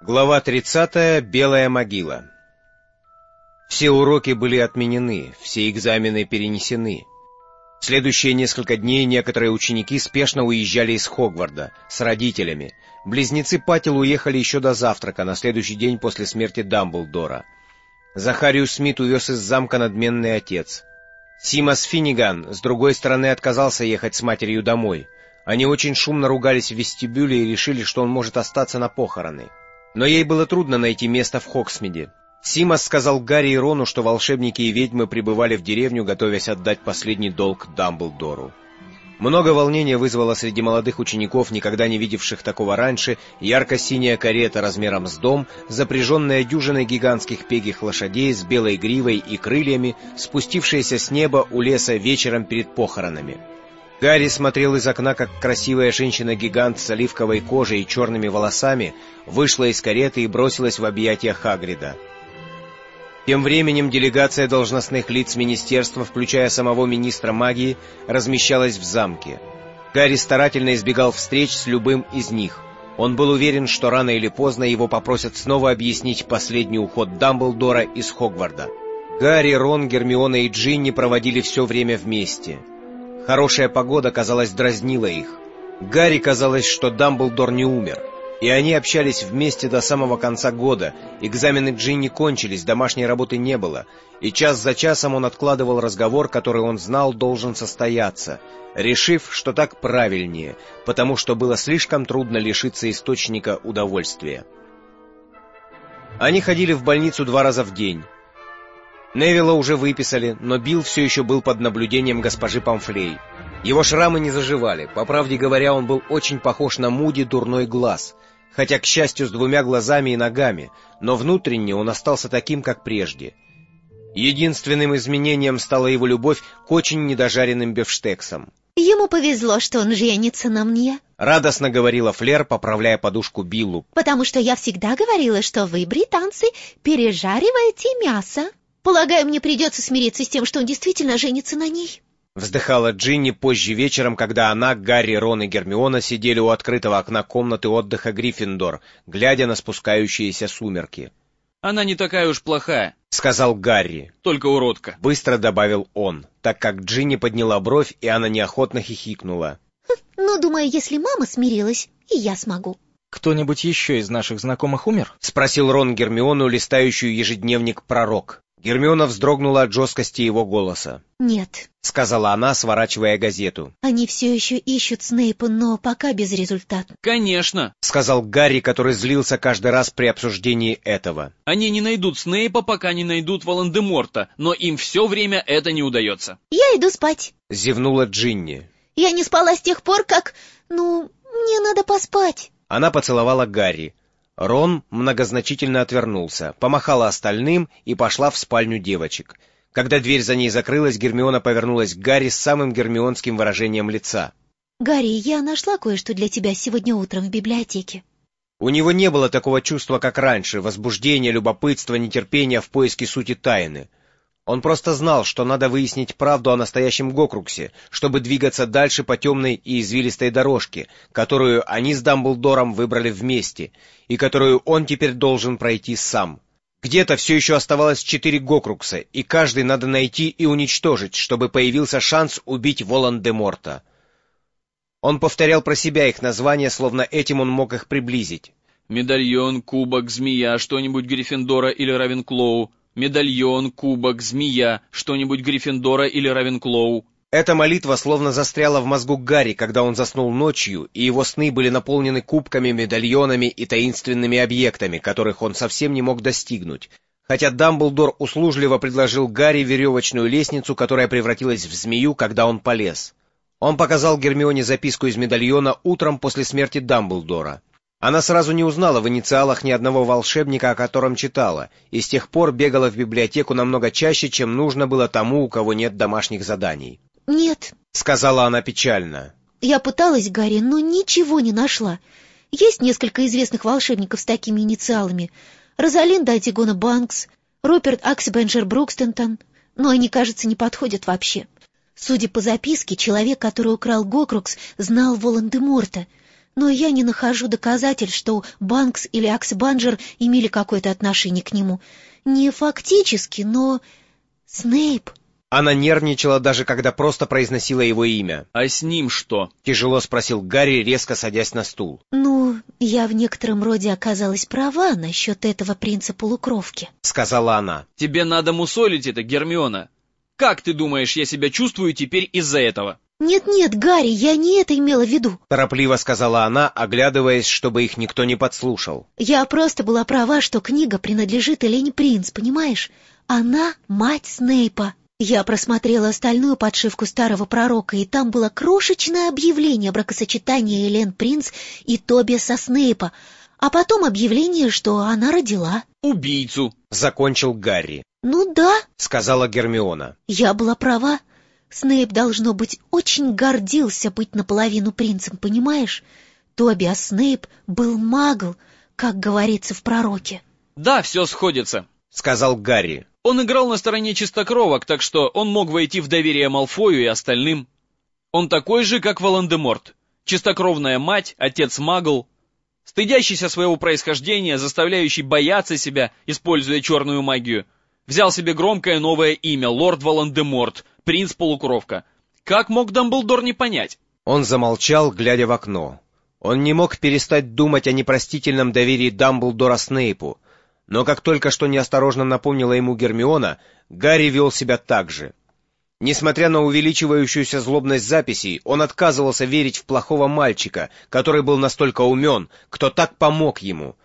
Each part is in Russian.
Глава 30. Белая могила. Все уроки были отменены, все экзамены перенесены. В следующие несколько дней некоторые ученики спешно уезжали из Хогвартса с родителями. Близнецы Паттил уехали еще до завтрака, на следующий день после смерти Дамблдора. Захариус Смит увез из замка надменный отец. Симас Финниган, с другой стороны, отказался ехать с матерью домой. Они очень шумно ругались в вестибюле и решили, что он может остаться на похороны. Но ей было трудно найти место в Хогсмиде. Симас сказал Гарри и Рону, что волшебники и ведьмы прибывали в деревню, готовясь отдать последний долг Дамблдору. Много волнения вызвала среди молодых учеников, никогда не видевших такого раньше, ярко-синяя карета размером с дом, запряженная дюжиной гигантских пегих лошадей с белой гривой и крыльями, спустившаяся с неба у леса вечером перед похоронами. Гарри смотрел из окна, как красивая женщина-гигант с оливковой кожей и черными волосами вышла из кареты и бросилась в объятия Хагрида. Тем временем делегация должностных лиц министерства, включая самого министра магии, размещалась в замке. Гарри старательно избегал встреч с любым из них. Он был уверен, что рано или поздно его попросят снова объяснить последний уход Дамблдора из Хогвартса. Гарри, Рон, Гермиона и Джинни проводили все время вместе. Хорошая погода, казалось, дразнила их. Гарри казалось, что Дамблдор не умер. И они общались вместе до самого конца года. Экзамены Джинни кончились, домашней работы не было. И час за часом он откладывал разговор, который он знал должен состояться, решив, что так правильнее, потому что было слишком трудно лишиться источника удовольствия. Они ходили в больницу 2 раза в день. Невилла уже выписали, но Билл все еще был под наблюдением госпожи Помфрей. Его шрамы не заживали. По правде говоря, он был очень похож на Муди Дурной Глаз, хотя, к счастью, с 2 глазами и ногами, но внутренне он остался таким, как прежде. Единственным изменением стала его любовь к очень недожаренным бифштексам. «Ему повезло, что он женится на мне», — радостно говорила Флер, поправляя подушку Биллу. «потому что я всегда говорила, что вы, британцы, пережариваете мясо. Полагаю, мне придется смириться с тем, что он действительно женится на ней». Вздыхала Джинни позже вечером, когда она, Гарри, Рон и Гермиона сидели у открытого окна комнаты отдыха Гриффиндор, глядя на спускающиеся сумерки. «Она не такая уж плохая», — сказал Гарри. «Только уродка», — быстро добавил он, так как Джинни подняла бровь, и она неохотно хихикнула. «Ну, думаю, если мама смирилась, и я смогу». «Кто-нибудь еще из наших знакомых умер?» — спросил Рон Гермиону, листающую ежедневник «Пророк». Гермиона вздрогнула от жесткости его голоса. «Нет», — сказала она, сворачивая газету. «Они все еще ищут Снейпа, но пока безрезультатно». «Конечно», — сказал Гарри, который злился каждый раз при обсуждении этого. «Они не найдут Снейпа, пока не найдут Волан-де-Морта, но им все время это не удается». «Я иду спать», — зевнула Джинни. «Я не спала с тех пор, как... мне надо поспать». Она поцеловала Гарри. Рон многозначительно отвернулся, помахала остальным и пошла в спальню девочек. Когда дверь за ней закрылась, Гермиона повернулась к Гарри с самым гермионским выражением лица. «Гарри, я нашла кое-что для тебя сегодня утром в библиотеке». У него не было такого чувства, как раньше, возбуждения, любопытства, нетерпения в поиске сути тайны. Он просто знал, что надо выяснить правду о настоящем Гокруксе, чтобы двигаться дальше по темной и извилистой дорожке, которую они с Дамблдором выбрали вместе, и которую он теперь должен пройти сам. Где-то все еще оставалось 4 Гокрукса, и каждый надо найти и уничтожить, чтобы появился шанс убить Волан-де-Морта. Он повторял про себя их названия, словно этим он мог их приблизить. «Медальон, кубок, змея, что-нибудь Гриффиндора или Равенклоу. Медальон, кубок, змея, что-нибудь Гриффиндора или Равенклоу». Эта молитва словно застряла в мозгу Гарри, когда он заснул ночью, и его сны были наполнены кубками, медальонами и таинственными объектами, которых он совсем не мог достигнуть. Хотя Дамблдор услужливо предложил Гарри веревочную лестницу, которая превратилась в змею, когда он полез. Он показал Гермионе записку из медальона утром после смерти Дамблдора. Она сразу не узнала в инициалах ни одного волшебника, о котором читала, и с тех пор бегала в библиотеку намного чаще, чем нужно было тому, у кого нет домашних заданий. «Нет», — сказала она печально. «Я пыталась, Гарри, но ничего не нашла. Есть несколько известных волшебников с такими инициалами. Розалинда Антигона Банкс, Руперт Аксибенджер Брукстентон, но они, кажется, не подходят вообще. Судя по записке, человек, который украл Гокрукс, знал Волан-де-Морта. но я не нахожу доказательств, что Банкс или Аксбанджер имели какое-то отношение к нему. Не фактически, но... Снейп... Она нервничала даже когда просто произносила его имя. А с ним что? Тяжело спросил Гарри, резко садясь на стул. Ну, я в некотором роде оказалась права насчет этого принца-полукровки, Сказала она. Тебе надо мусолить это, Гермиона. Как ты думаешь, я себя чувствую теперь из-за этого? Нет-нет, Гарри, я не это имела в виду. Торопливо сказала она, оглядываясь, чтобы их никто не подслушал. Я просто была права, что книга принадлежит Элене Принц, понимаешь? Она мать Снейпа. Я просмотрела остальную подшивку старого пророка, и там было крошечное объявление о бракосочетании Элен Принц и Тобиаса Снейпа, а потом объявление, что она родила. Убийцу. Закончил Гарри. Ну да, Сказала Гермиона. я была права. Снейп, должно быть, очень гордился быть наполовину принцем, понимаешь? Тобиас Снейп был магл, как говорится в пророке. Да, все сходится. Сказал Гарри. Он играл на стороне чистокровок, так что он мог войти в доверие Малфою и остальным. Он такой же, как Волан-де-Морт. Чистокровная мать, отец магл, стыдящийся своего происхождения, заставляющий бояться себя, используя черную магию. Взял себе громкое новое имя — лорд Волан-де-Морт, принц-полукровка. Как мог Дамблдор не понять? Он замолчал, глядя в окно. Он не мог перестать думать о непростительном доверии Дамблдора Снейпу, но как только что неосторожно напомнила ему Гермиона, Гарри вел себя так же. Несмотря на увеличивающуюся злобность записей, он отказывался верить в плохого мальчика, который был настолько умен, кто так помог ему.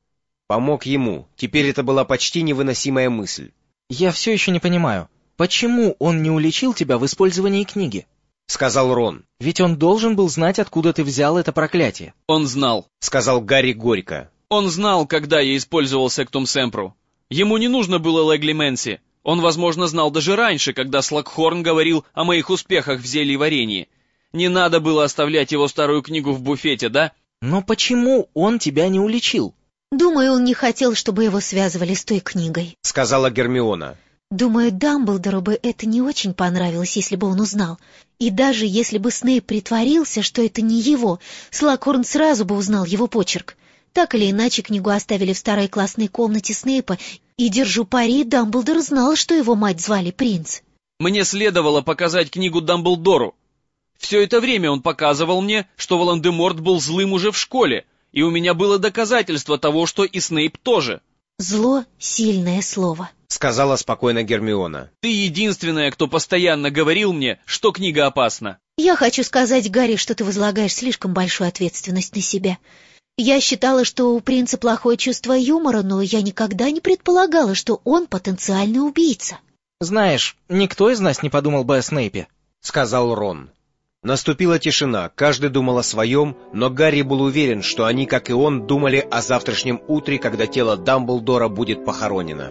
Помог ему. Теперь это была почти невыносимая мысль. Я все еще не понимаю, почему он не уличил тебя в использовании книги? Сказал Рон. Ведь он должен был знать, откуда ты взял это проклятие. Он знал. Сказал Гарри горько. Он знал, когда я использовал Сектум Семпру. Ему не нужно было Легли Менси. Он, возможно, знал даже раньше, когда Слакхорн говорил о моих успехах в зельеварении. Не надо было оставлять его старую книгу в буфете, да? Но почему он тебя не уличил? Думаю, он не хотел, чтобы его связывали с той книгой. Сказала Гермиона. Думаю, Дамблдору бы это не очень понравилось, если бы он узнал. И даже если бы Снейп притворился, что это не его, Слакхорн сразу бы узнал его почерк. Так или иначе, книгу оставили в старой классной комнате Снейпа, и, держу пари, Дамблдор знал, что его мать звали Принц. Мне следовало показать книгу Дамблдору. Все это время он показывал мне, что Волан-де-Морт был злым уже в школе, и у меня было доказательство того, что и Снейп тоже. Зло — сильное слово. Сказала спокойно Гермиона. Ты единственная, кто постоянно говорил мне, что книга опасна. Я хочу сказать, Гарри, что ты возлагаешь слишком большую ответственность на себя. Я считала, что у принца плохое чувство юмора, но я никогда не предполагала, что он потенциальный убийца. Знаешь, никто из нас не подумал бы о Снейпе. Сказал Рон. Наступила тишина, каждый думал о своем, но Гарри был уверен, что они, как и он, думали о завтрашнем утре, когда тело Дамблдора будет похоронено.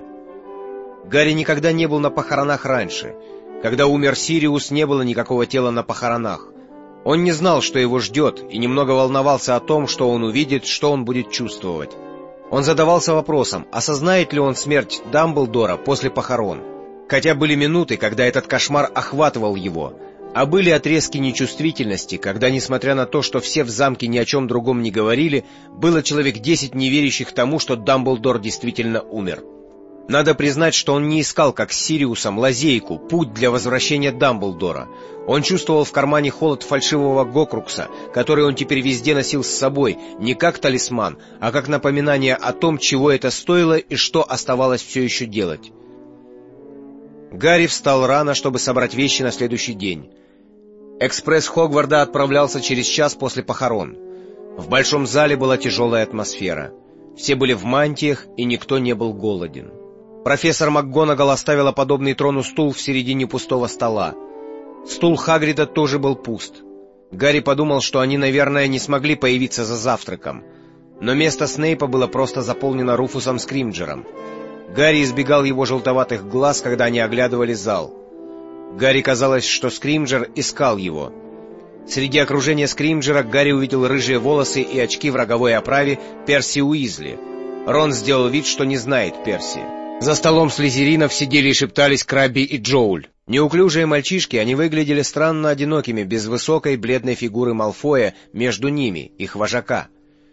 Гарри никогда не был на похоронах раньше. Когда умер Сириус, не было никакого тела на похоронах. Он не знал, что его ждет, и немного волновался о том, что он увидит, что он будет чувствовать. Он задавался вопросом, осознает ли он смерть Дамблдора после похорон. Хотя были минуты, когда этот кошмар охватывал его, а были отрезки нечувствительности, когда, несмотря на то, что все в замке ни о чем другом не говорили, было человек 10 не верящих тому, что Дамблдор действительно умер. Надо признать, что он не искал, как с Сириусом, лазейку, путь для возвращения Дамблдора. Он чувствовал в кармане холод фальшивого Гокрукса, который он теперь везде носил с собой, не как талисман, а как напоминание о том, чего это стоило и что оставалось все еще делать. Гарри встал рано, чтобы собрать вещи на следующий день. Экспресс Хогвартса отправлялся через час после похорон. В большом зале была тяжелая атмосфера. Все были в мантиях, и никто не был голоден. Профессор МакГонагал оставила подобный трону стул в середине пустого стола. Стул Хагрида тоже был пуст. Гарри подумал, что они, наверное, не смогли появиться за завтраком. Но место Снейпа было просто заполнено Руфусом Скримджером. Гарри избегал его желтоватых глаз, когда они оглядывали зал. Гарри казалось, что Скримджер искал его. Среди окружения Скримджера Гарри увидел рыжие волосы и очки в роговой оправе Перси Уизли. Рон сделал вид, что не знает Перси. За столом слизеринов сидели и шептались Крабби и Джоуль. Неуклюжие мальчишки, они выглядели странно одинокими, без высокой бледной фигуры Малфоя между ними, их вожака.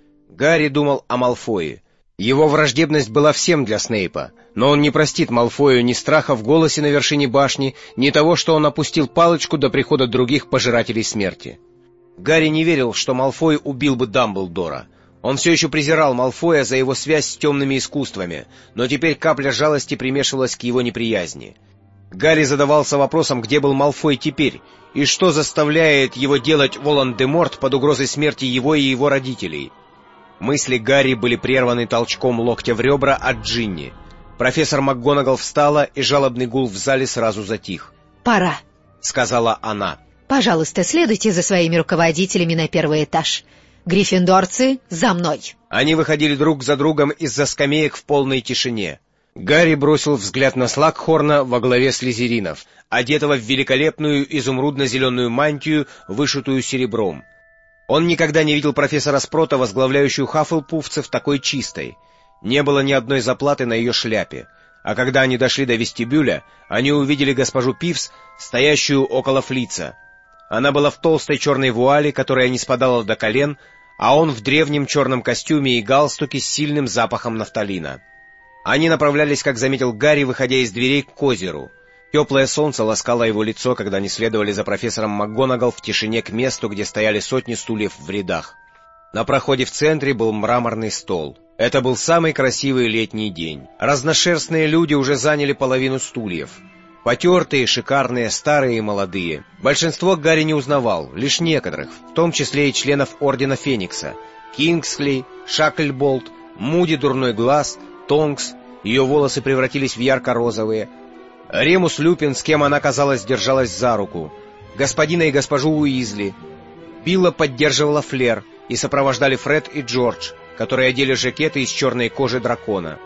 Гарри думал о Малфое. Его враждебность была всем для Снейпа, но он не простит Малфою ни страха в голосе на вершине башни, ни того, что он опустил палочку до прихода других пожирателей смерти. Гарри не верил, что Малфой убил бы Дамблдора. Он все еще презирал Малфоя за его связь с темными искусствами, но теперь капля жалости примешивалась к его неприязни. Гарри задавался вопросом, где был Малфой теперь, и что заставляет его делать Волан-де-Морт под угрозой смерти его и его родителей. Мысли Гарри были прерваны толчком локтя в ребра от Джинни. Профессор МакГонагал встала, и жалобный гул в зале сразу затих. «Пора», — сказала она. «Пожалуйста, следуйте за своими руководителями на первый этаж. Гриффиндорцы, за мной!» Они выходили друг за другом из-за скамеек в полной тишине. Гарри бросил взгляд на Слакхорна во главе слизеринов, одетого в великолепную изумрудно-зеленую мантию, вышитую серебром. Он никогда не видел профессора Спрота, возглавляющую хаффлпуфцев, такой чистой. Не было ни одной заплаты на ее шляпе. А когда они дошли до вестибюля, они увидели госпожу Пивз, стоящую около Флица. Она была в толстой черной вуале, которая не спадала до колен, а он в древнем черном костюме и галстуке с сильным запахом нафталина. Они направлялись, как заметил Гарри, выходя из дверей к озеру. Теплое солнце ласкало его лицо, когда они следовали за профессором МакГонагал в тишине к месту, где стояли сотни стульев в рядах. На проходе в центре был мраморный стол. Это был самый красивый летний день. Разношерстные люди уже заняли половину стульев. Потертые, шикарные, старые и молодые. Большинство Гарри не узнавал, лишь некоторых, в том числе и членов Ордена Феникса. Кингсли, Шакльболт, Муди Дурной Глаз, Тонкс, ее волосы превратились в ярко-розовые, Ремус Люпин, с кем она, казалось, держалась за руку, господина и госпожу Уизли. Билла поддерживала Флер, и сопровождали Фред и Джордж, которые одели жакеты из черной кожи дракона.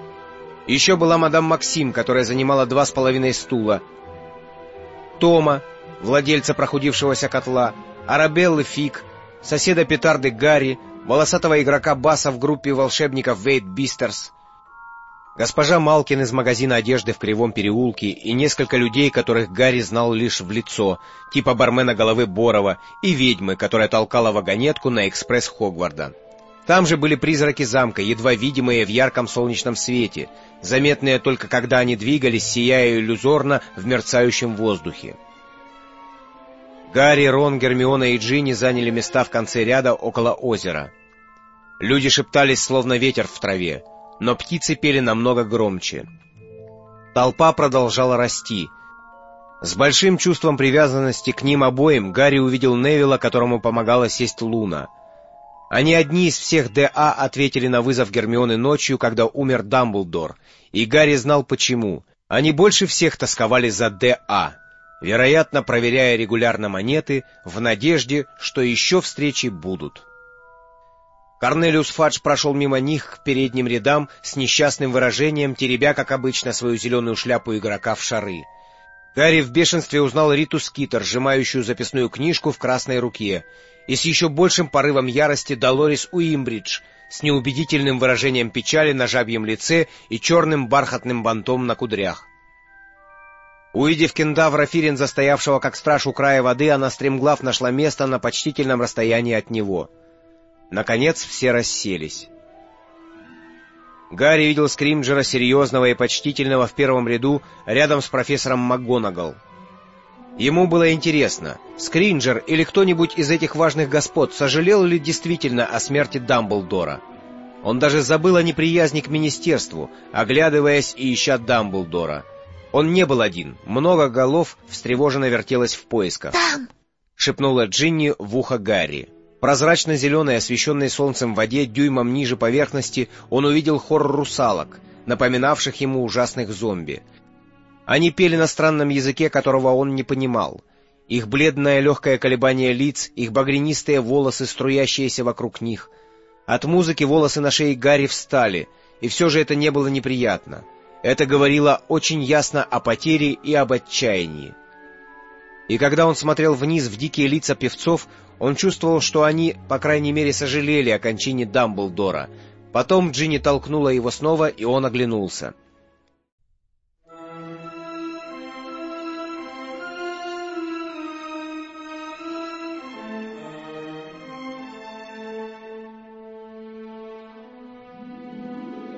Еще была мадам Максим, которая занимала 2,5 стула, Тома, владельца прохудившегося котла, Арабеллы Фиг, соседа петарды Гарри, волосатого игрока баса в группе волшебников Вейт Бистерс, госпожа Малкин из магазина одежды в Кривом переулке и несколько людей, которых Гарри знал лишь в лицо, типа бармена Головы Борова и ведьмы, которая толкала вагонетку на экспресс Хогварда. Там же были призраки замка, едва видимые в ярком солнечном свете, заметные только когда они двигались, сияя иллюзорно в мерцающем воздухе. Гарри, Рон, Гермиона и Джинни заняли места в конце ряда около озера. Люди шептались, словно ветер в траве, но птицы пели намного громче. Толпа продолжала расти. С большим чувством привязанности к ним обоим Гарри увидел Невилла, которому помогала сесть Луна. Они одни из всех Д.А. ответили на вызов Гермионы ночью, когда умер Дамблдор, и Гарри знал почему. Они больше всех тосковали за Д.А., вероятно, проверяя регулярно монеты, в надежде, что еще встречи будут. Корнелиус Фадж прошел мимо них к передним рядам с несчастным выражением, теребя, как обычно, свою зеленую шляпу игрока в шары. Гарри в бешенстве узнал Риту Скитер, сжимающую записную книжку в красной руке, и с еще большим порывом ярости Долорис Уимбридж с неубедительным выражением печали на жабьем лице и черным бархатным бантом на кудрях. Увидев кентавра Фиренза, стоявшего как страж у края воды, она стремглав нашла место на почтительном расстоянии от него. Наконец все расселись. Гарри видел Скримджера, серьезного и почтительного, в первом ряду, рядом с профессором МакГонагал. Ему было интересно, Скримджер или кто-нибудь из этих важных господ сожалел ли действительно о смерти Дамблдора. Он даже забыл о неприязни к министерству, оглядываясь и ища Дамблдора. Он не был один, много голов встревоженно вертелось в поисках. «Там!» — шепнула Джинни в ухо Гарри. Прозрачно-зеленой, освещенной солнцем в воде, дюймом ниже поверхности, он увидел хор русалок, напоминавших ему ужасных зомби. Они пели на странном языке, которого он не понимал. Их бледное легкое колебание лиц, их багрянистые волосы, струящиеся вокруг них. От музыки волосы на шее Гарри встали, и все же это не было неприятно. Это говорило очень ясно о потере и об отчаянии. И когда он смотрел вниз в дикие лица певцов, он чувствовал, что они, по крайней мере, сожалели о кончине Дамблдора. Потом Джинни толкнула его снова, и он оглянулся.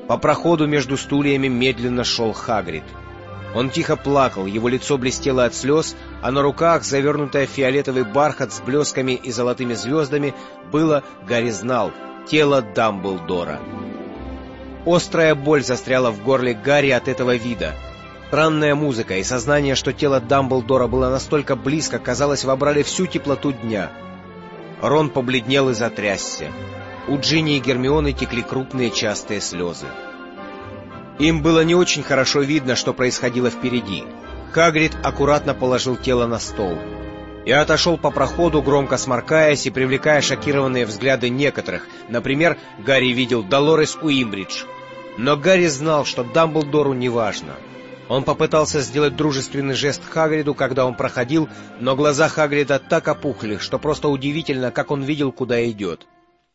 По проходу между стульями медленно шел Хагрид. Он тихо плакал, его лицо блестело от слез, а на руках, завернутое в фиолетовый бархат с блесками и золотыми звездами, было, Гарри знал, тело Дамблдора. Острая боль застряла в горле Гарри от этого вида. Странная музыка и сознание, что тело Дамблдора было настолько близко, казалось, вобрали всю теплоту дня. Рон побледнел и затрясся. У Джинни и Гермионы текли крупные частые слезы. Им было не очень хорошо видно, что происходило впереди. Хагрид аккуратно положил тело на стол и отошел по проходу, громко сморкаясь и привлекая шокированные взгляды некоторых. Например, Гарри видел Долорес Уимбридж. Но Гарри знал, что Дамблдору не важно. Он попытался сделать дружественный жест Хагриду, когда он проходил, но глаза Хагрида так опухли, что просто удивительно, как он видел, куда идет.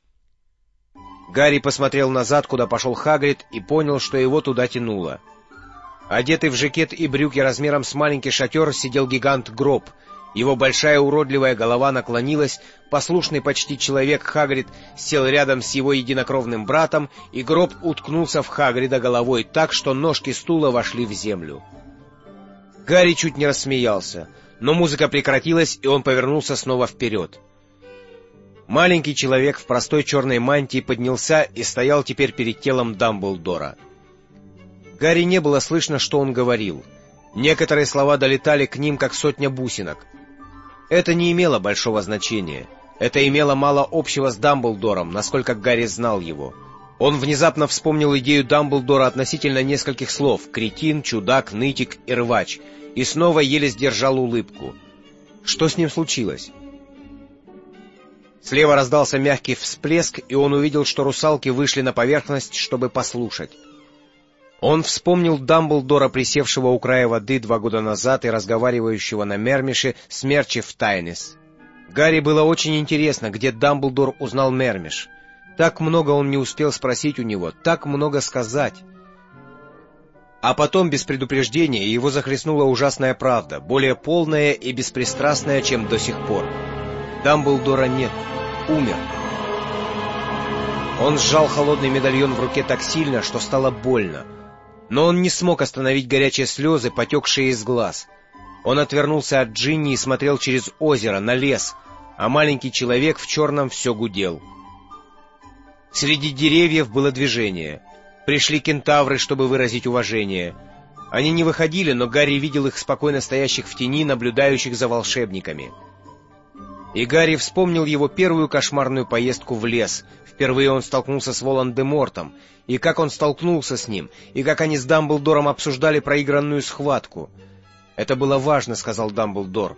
Гарри посмотрел назад, куда пошел Хагрид, и понял, что его туда тянуло. Одетый в жакет и брюки размером с маленький шатер сидел гигант Гроб. Его большая уродливая голова наклонилась, послушный почти человек Хагрид сел рядом с его единокровным братом, и Гроб уткнулся в Хагрида головой так, что ножки стула вошли в землю. Гарри чуть не рассмеялся, но музыка прекратилась, и он повернулся снова вперед. Маленький человек в простой черной мантии поднялся и стоял теперь перед телом Дамблдора. Гарри не было слышно, что он говорил. Некоторые слова долетали к ним, как сотня бусинок. Это не имело большого значения. Это имело мало общего с Дамблдором, насколько Гарри знал его. Он внезапно вспомнил идею Дамблдора относительно нескольких слов: кретин, чудак, нытик и рвач, и снова еле сдержал улыбку. Что с ним случилось? Слева раздался мягкий всплеск, и он увидел, что русалки вышли на поверхность, чтобы послушать. Он вспомнил Дамблдора, присевшего у края воды 2 года назад и разговаривающего на Мермише с Мерчев Тайнис. Гарри было очень интересно, где Дамблдор узнал Мермиш. Так много он не успел спросить у него, так много сказать. А потом, без предупреждения, его захлестнула ужасная правда, более полная и беспристрастная, чем до сих пор. Дамблдора нет. Умер. Он сжал холодный медальон в руке так сильно, что стало больно. Но он не смог остановить горячие слезы, потекшие из глаз. Он отвернулся от Джинни и смотрел через озеро, на лес, а маленький человек в черном все гудел. Среди деревьев было движение. Пришли кентавры, чтобы выразить уважение. Они не выходили, но Гарри видел их спокойно стоящих в тени, наблюдающих за волшебниками. И Гарри вспомнил его первую кошмарную поездку в лес. Впервые он столкнулся с Волан-де-Мортом, и как он столкнулся с ним, и как они с Дамблдором обсуждали проигранную схватку. «Это было важно», — сказал Дамблдор.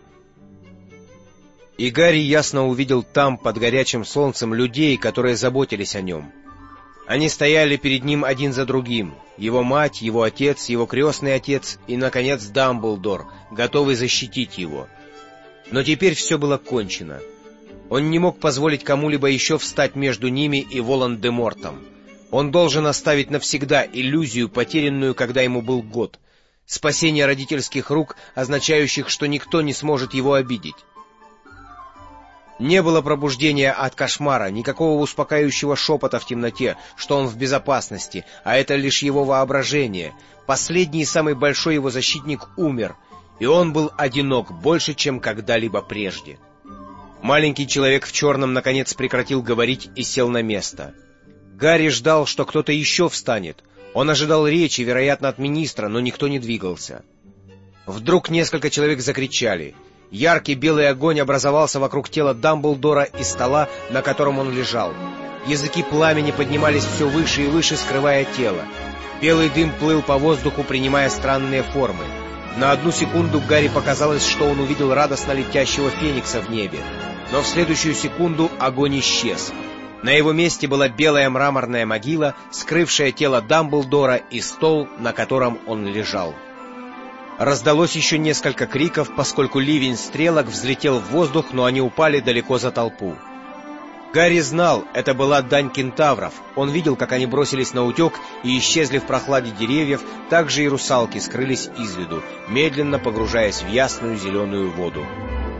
И Гарри ясно увидел там, под горячим солнцем, людей, которые заботились о нем. Они стояли перед ним один за другим. Его мать, его отец, его крестный отец и, наконец, Дамблдор, готовый защитить его. Но теперь все было кончено. Он не мог позволить кому-либо еще встать между ними и Волан-де-Мортом. Он должен оставить навсегда иллюзию, потерянную, когда ему был год. Спасение родительских рук, означающих, что никто не сможет его обидеть. Не было пробуждения от кошмара, никакого успокаивающего шепота в темноте, что он в безопасности, а это лишь его воображение. Последний и самый большой его защитник умер, и он был одинок больше, чем когда-либо прежде. Маленький человек в черном наконец прекратил говорить и сел на место. Гарри ждал, что кто-то еще встанет. Он ожидал речи, вероятно, от министра, но никто не двигался. Вдруг несколько человек закричали. Яркий белый огонь образовался вокруг тела Дамблдора и стола, на котором он лежал. Языки пламени поднимались все выше и выше, скрывая тело. Белый дым плыл по воздуху, принимая странные формы. На одну секунду Гарри показалось, что он увидел радостно летящего феникса в небе. Но в следующую секунду огонь исчез. На его месте была белая мраморная могила, скрывшая тело Дамблдора, и стол, на котором он лежал. Раздалось еще несколько криков, поскольку ливень стрелок взлетел в воздух, но они упали далеко за толпу. Гарри знал, это была дань кентавров. Он видел, как они бросились на утек и исчезли в прохладе деревьев, так же и русалки скрылись из виду, медленно погружаясь в ясную зеленую воду.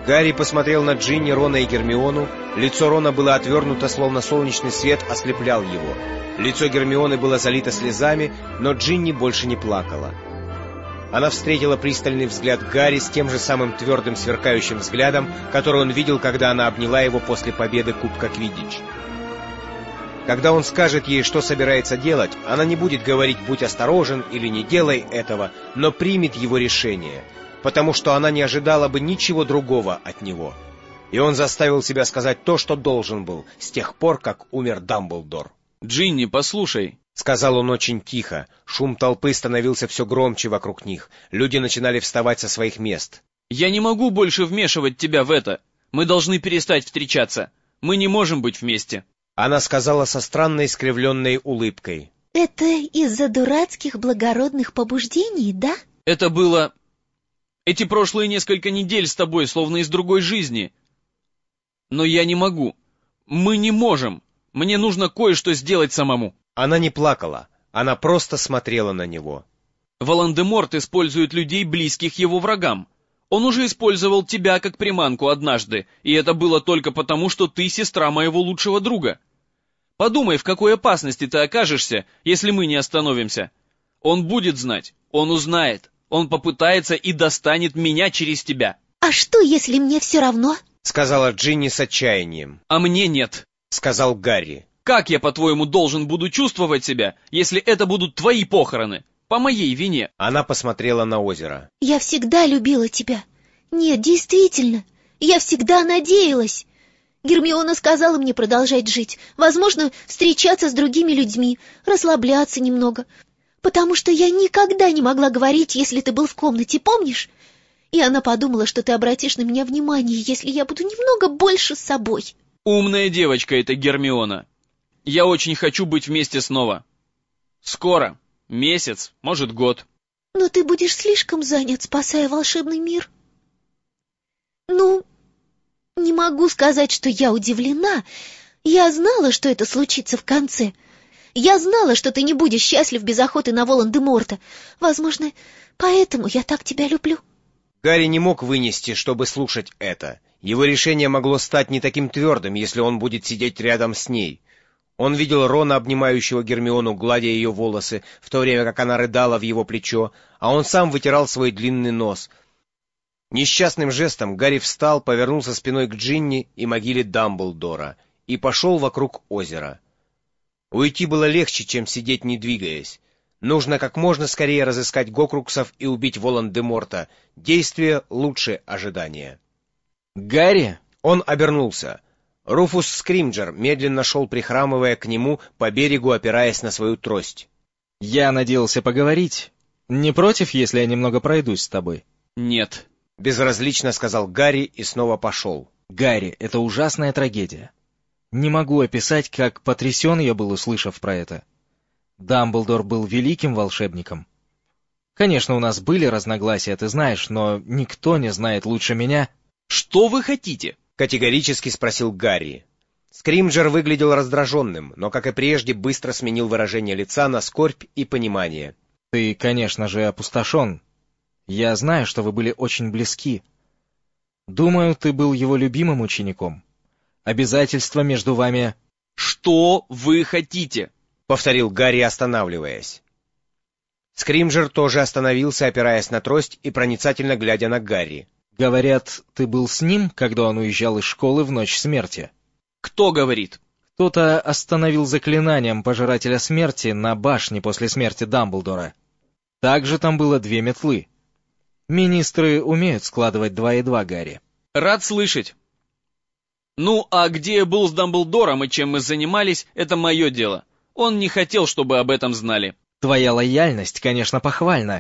Гарри посмотрел на Джинни, Рона и Гермиону. Лицо Рона было отвернуто, словно солнечный свет ослеплял его. Лицо Гермионы было залито слезами, но Джинни больше не плакала. Она встретила пристальный взгляд Гарри с тем же самым твердым сверкающим взглядом, который он видел, когда она обняла его после победы Кубка Квиддич. Когда он скажет ей, что собирается делать, она не будет говорить «будь осторожен» или «не делай этого», но примет его решение, потому что она не ожидала бы ничего другого от него. И он заставил себя сказать то, что должен был, с тех пор, как умер Дамблдор. «Джинни, послушай», — сказал он очень тихо. Шум толпы становился все громче вокруг них. Люди начинали вставать со своих мест. «Я не могу больше вмешивать тебя в это. Мы должны перестать встречаться. Мы не можем быть вместе». Она сказала со странной искривленной улыбкой. «Это из-за дурацких благородных побуждений, да?» «Это было... Эти прошлые несколько недель с тобой, словно из другой жизни. Но я не могу. Мы не можем. Мне нужно кое-что сделать самому». Она не плакала, она просто смотрела на него. «Волан-де-Морт использует людей, близких его врагам. Он уже использовал тебя как приманку однажды, и это было только потому, что ты сестра моего лучшего друга. Подумай, в какой опасности ты окажешься, если мы не остановимся. Он будет знать, он узнает, он попытается и достанет меня через тебя». «А что, если мне все равно?» — сказала Джинни с отчаянием. «А мне нет», — сказал Гарри. «Как я, по-твоему, должен буду чувствовать себя, если это будут твои похороны? По моей вине». Она посмотрела на озеро. «Я всегда любила тебя. Нет, действительно, я всегда надеялась. Гермиона сказала мне продолжать жить, возможно, встречаться с другими людьми, расслабляться немного, потому что я никогда не могла говорить, если ты был в комнате, помнишь? И она подумала, что ты обратишь на меня внимание, если я буду немного больше с собой». «Умная девочка эта Гермиона. Я очень хочу быть вместе снова. Скоро. Месяц, может, год». «Но ты будешь слишком занят, спасая волшебный мир». «Ну, не могу сказать, что я удивлена. Я знала, что это случится в конце. Я знала, что ты не будешь счастлив без охоты на Волан-де-Морта. Возможно, поэтому я так тебя люблю». Гарри не мог вынести, чтобы слушать это. Его решение могло стать не таким твердым, если он будет сидеть рядом с ней. Он видел Рона, обнимающего Гермиону, гладя ее волосы, в то время как она рыдала в его плечо, а он сам вытирал свой длинный нос. Несчастным жестом Гарри встал, повернулся спиной к Джинни и могиле Дамблдора и пошел вокруг озера. Уйти было легче, чем сидеть не двигаясь. Нужно как можно скорее разыскать Гокруксов и убить Волан-де-Морта. Действие лучше ожидания. «Гарри!» Он обернулся. Руфус Скримджер медленно шел, прихрамывая к нему по берегу, опираясь на свою трость. «Я надеялся поговорить. Не против, если я немного пройдусь с тобой?» «Нет», — безразлично сказал Гарри и снова пошел. «Гарри, это ужасная трагедия. Не могу описать, как потрясен я был, услышав про это. Дамблдор был великим волшебником. Конечно, у нас были разногласия, ты знаешь, но никто не знает лучше меня». «Что вы хотите?» — категорически спросил Гарри. Скримджер выглядел раздраженным, но, как и прежде, быстро сменил выражение лица на скорбь и понимание. «Ты, конечно же, опустошен. Я знаю, что вы были очень близки. Думаю, ты был его любимым учеником. Обязательства между вами...» «Что вы хотите?» — повторил Гарри, останавливаясь. Скримджер тоже остановился, опираясь на трость и проницательно глядя на Гарри. «Говорят, ты был с ним, когда он уезжал из школы в ночь смерти?» «Кто говорит?» «Кто-то остановил заклинанием Пожирателя Смерти на башне после смерти Дамблдора. Также там было 2 метлы. Министры умеют складывать 2 и 2, Гарри». «Рад слышать. Ну, а где я был с Дамблдором и чем мы занимались, это мое дело. Он не хотел, чтобы об этом знали». «Твоя лояльность, конечно, похвальна.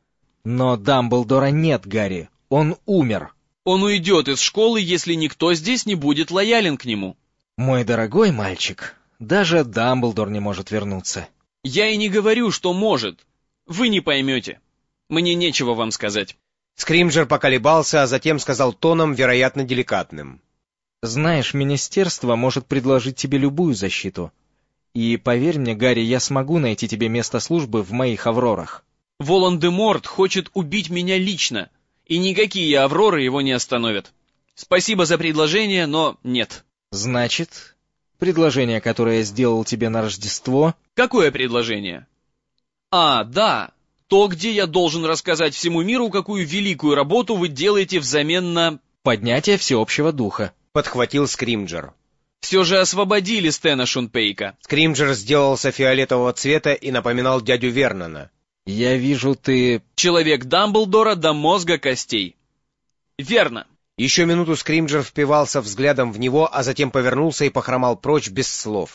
Но Дамблдора нет, Гарри. Он умер». «Он уйдет из школы, если никто здесь не будет лоялен к нему». «Мой дорогой мальчик, даже Дамблдор не может вернуться». «Я и не говорю, что может. Вы не поймете. Мне нечего вам сказать». Скримджер поколебался, а затем сказал тоном, вероятно, деликатным. «Знаешь, министерство может предложить тебе любую защиту. И поверь мне, Гарри, я смогу найти тебе место службы в моих Аврорах». «Волан-де-Морт хочет убить меня лично, и никакие Авроры его не остановят. Спасибо за предложение, но нет. Значит, предложение, которое я сделал тебе на Рождество... Какое предложение? Да, то, где я должен рассказать всему миру, какую великую работу вы делаете взамен на... Поднятие всеобщего духа. Подхватил Скримджер. Все же освободили Стэна Шунпейка. Скримджер сделался фиолетового цвета и напоминал дядю Вернона. Я вижу, ты... Человек Дамблдора до мозга костей. Верно. Еще минуту Скримджер впивался взглядом в него, а затем повернулся и похромал прочь без слов.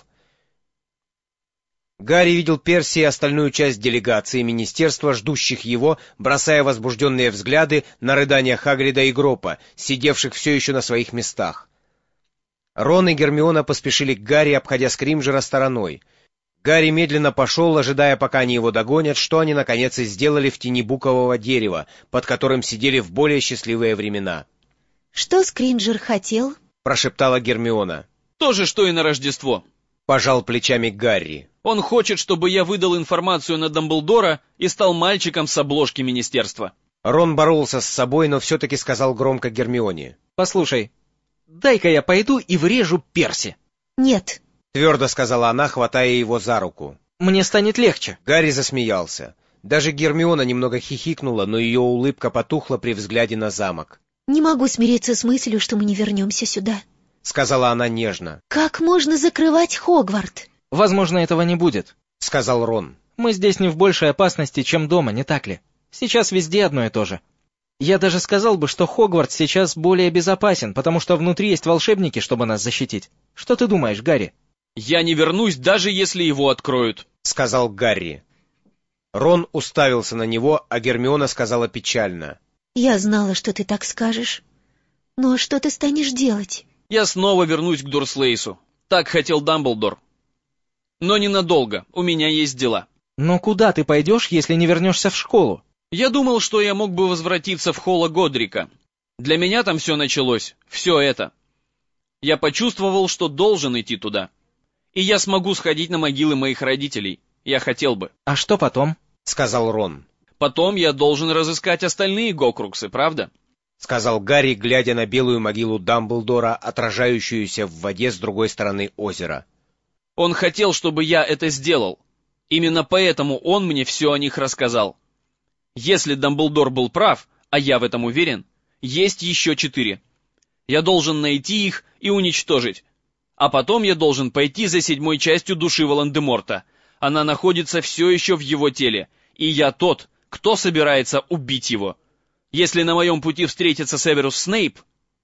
Гарри видел Перси и остальную часть делегации министерства, ждущих его, бросая возбужденные взгляды на рыдания Хагрида и Гропа, сидевших все еще на своих местах. Рон и Гермиона поспешили к Гарри, обходя Скримджера стороной. Гарри медленно пошел, ожидая, пока они его догонят, что они наконец и сделали в тени букового дерева, под которым сидели в более счастливые времена. «Что Скримджер хотел?» — прошептала Гермиона. То же, что и на Рождество. Пожал плечами Гарри. Он хочет, чтобы я выдал информацию на Дамблдора и стал мальчиком с обложки министерства. Рон боролся с собой, но все-таки сказал громко Гермионе. Послушай, дай-ка я пойду и врежу Перси. «Нет». Твердо сказала она, хватая его за руку. Мне станет легче. Гарри засмеялся. Даже Гермиона немного хихикнула, но ее улыбка потухла при взгляде на замок. «Не могу смириться с мыслью, что мы не вернемся сюда», — сказала она нежно. «Как можно закрывать Хогвартс?» Возможно, этого не будет, — сказал Рон. Мы здесь не в большей опасности, чем дома, не так ли? Сейчас везде одно и то же. Я даже сказал бы, что Хогвартс сейчас более безопасен, потому что внутри есть волшебники, чтобы нас защитить. Что ты думаешь, Гарри? Я не вернусь, даже если его откроют, — сказал Гарри. Рон уставился на него, а Гермиона сказала печально. «Я знала, что ты так скажешь. Но что ты станешь делать?» Я снова вернусь к Дурслейсу. Так хотел Дамблдор. Но ненадолго, у меня есть дела. Но куда ты пойдешь, если не вернешься в школу? Я думал, что я мог бы возвратиться в холла Годрика. Для меня там все началось, все это. Я почувствовал, что должен идти туда. И я смогу сходить на могилы моих родителей. Я хотел бы. А что потом? — сказал Рон. Потом я должен разыскать остальные Гокруксы, правда? — сказал Гарри, глядя на белую могилу Дамблдора, отражающуюся в воде с другой стороны озера. Он хотел, чтобы я это сделал. Именно поэтому он мне все о них рассказал. Если Дамблдор был прав, а я в этом уверен, есть еще 4. Я должен найти их и уничтожить. А потом я должен пойти за 7-й частью души Волан-де-Морта. Она находится все еще в его теле, и я тот, кто собирается убить его. Если на моем пути встретится Северус Снейп,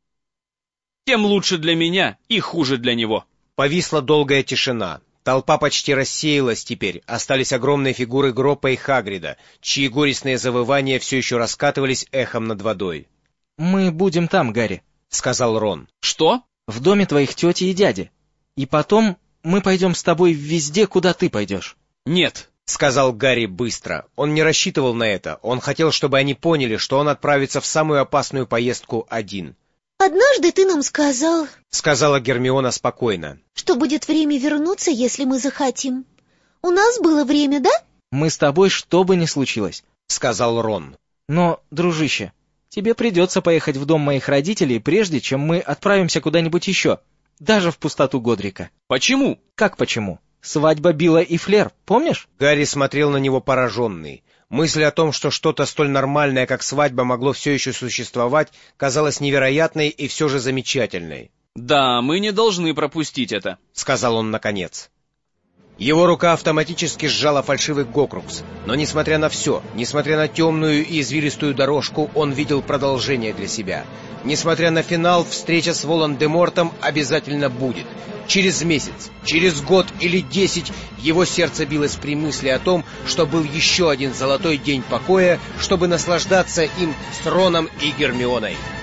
тем лучше для меня и хуже для него. Повисла долгая тишина. Толпа почти рассеялась теперь, остались огромные фигуры Гропа и Хагрида, чьи горестные завывания все еще раскатывались эхом над водой. «Мы будем там, Гарри», — сказал Рон. «Что?» «В доме твоих тети и дяди. И потом мы пойдем с тобой везде, куда ты пойдешь». «Нет», — сказал Гарри быстро. Он не рассчитывал на это. Он хотел, чтобы они поняли, что он отправится в самую опасную поездку один. «Однажды ты нам сказал, — сказала Гермиона спокойно, — что будет время вернуться, если мы захотим. У нас было время, да?» «Мы с тобой, что бы ни случилось», — сказал Рон. «Но, дружище, тебе придется поехать в дом моих родителей, прежде чем мы отправимся куда-нибудь еще, даже в пустоту Годрика». «Почему?» «Как почему? Свадьба Билла и Флер, помнишь?» Гарри смотрел на него пораженный. Мысль о том, что что-то столь нормальное, как свадьба, могло все еще существовать, казалась невероятной и все же замечательной. «Да, мы не должны пропустить это», — сказал он наконец. Его рука автоматически сжала фальшивый Гокрукс, но несмотря на все, несмотря на темную и извилистую дорожку, он видел продолжение для себя. Несмотря на финал, встреча с Волан-де-Мортом обязательно будет. Через месяц, через год или 10 его сердце билось при мысли о том, что был еще один золотой день покоя, чтобы наслаждаться им с Роном и Гермионой.